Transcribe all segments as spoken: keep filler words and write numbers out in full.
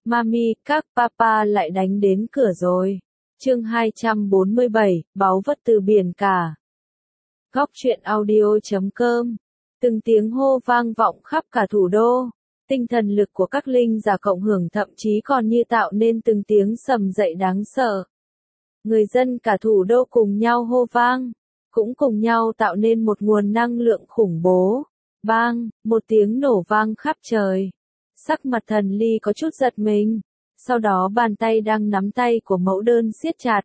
Mami, các papa lại đánh đến cửa rồi. Chương hai trăm bốn mươi bảy, báu vật từ biển cả. Góc truyện audio chấm com. Từng tiếng hô vang vọng khắp cả thủ đô. Tinh thần lực của các linh giả cộng hưởng thậm chí còn như tạo nên từng tiếng sầm dậy đáng sợ. Người dân cả thủ đô cùng nhau hô vang, cũng cùng nhau tạo nên một nguồn năng lượng khủng bố. Bang, một tiếng nổ vang khắp trời. Sắc mặt Thần Ly có chút giật mình, sau đó bàn tay đang nắm tay của mẫu đơn siết chặt.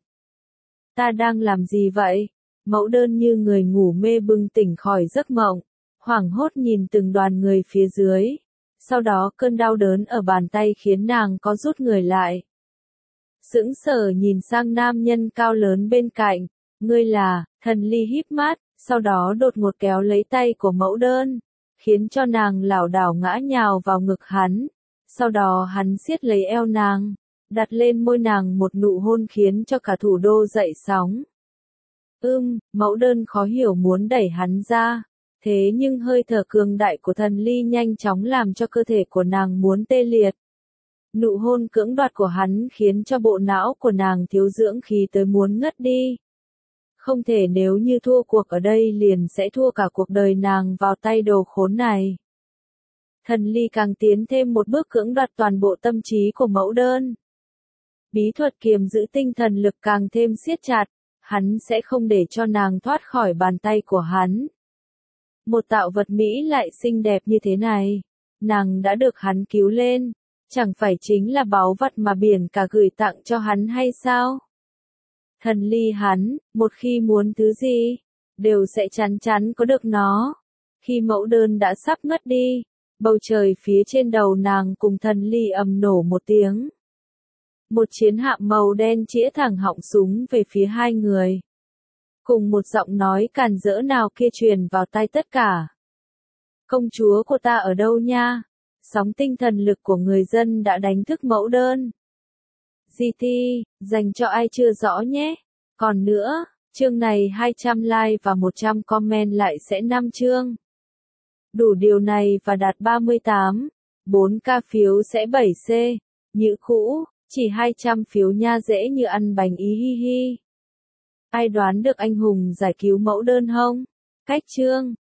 Ta đang làm gì vậy? Mẫu đơn như người ngủ mê bừng tỉnh khỏi giấc mộng, hoảng hốt nhìn từng đoàn người phía dưới. Sau đó cơn đau đớn ở bàn tay khiến nàng có rút người lại. Sững sờ nhìn sang nam nhân cao lớn bên cạnh. Ngươi là? Thần Ly híp mắt, sau đó đột ngột kéo lấy tay của mẫu đơn, khiến cho nàng lảo đảo ngã nhào vào ngực hắn. Sau đó hắn siết lấy eo nàng, đặt lên môi nàng một nụ hôn khiến cho cả thủ đô dậy sóng. Ưm, mẫu đơn khó hiểu muốn đẩy hắn ra. Thế nhưng hơi thở cường đại của Thần Ly nhanh chóng làm cho cơ thể của nàng muốn tê liệt. Nụ hôn cưỡng đoạt của hắn khiến cho bộ não của nàng thiếu dưỡng khí tới muốn ngất đi. Không thể, nếu như thua cuộc ở đây liền sẽ thua cả cuộc đời nàng vào tay đồ khốn này. Thần Ly càng tiến thêm một bước cưỡng đoạt toàn bộ tâm trí của mẫu đơn. Bí thuật kiềm giữ tinh thần lực càng thêm siết chặt, hắn sẽ không để cho nàng thoát khỏi bàn tay của hắn. Một tạo vật mỹ lại xinh đẹp như thế này, nàng đã được hắn cứu lên, chẳng phải chính là báu vật mà biển cả gửi tặng cho hắn hay sao? Thần Ly hắn, một khi muốn thứ gì, đều sẽ chắn chắn có được nó. Khi mẫu đơn đã sắp ngất đi, bầu trời phía trên đầu nàng cùng Thần Ly ầm nổ một tiếng. Một chiến hạm màu đen chĩa thẳng họng súng về phía hai người. Cùng một giọng nói càn rỡ nào kia truyền vào tai tất cả. Công chúa của ta ở đâu nha? Sóng tinh thần lực của người dân đã đánh thức mẫu đơn. giê tê, dành cho ai chưa rõ nhé. Còn nữa, chương này hai trăm like và một trăm comment lại sẽ năm chương. Đủ điều này và đạt ba mươi tám, bốn k phiếu sẽ bảy c. Như cũ, chỉ hai trăm phiếu nha, dễ như ăn bánh ý hi hi. Ai đoán được anh hùng giải cứu mẫu đơn không? Cách chương